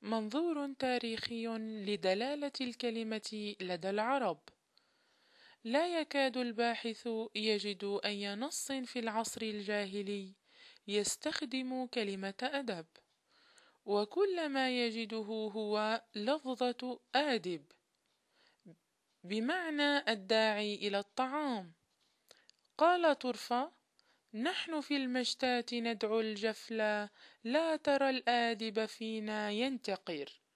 منظور تاريخي لدلالة الكلمة لدى العرب. لا يكاد الباحث يجد أي نص في العصر الجاهلي يستخدم كلمة أدب، وكل ما يجده هو لفظة آدب بمعنى الداعي إلى الطعام. قال طرفة: نحن في المشتاة ندعو الجفلا، لا ترى الآدب فينا ينتقر.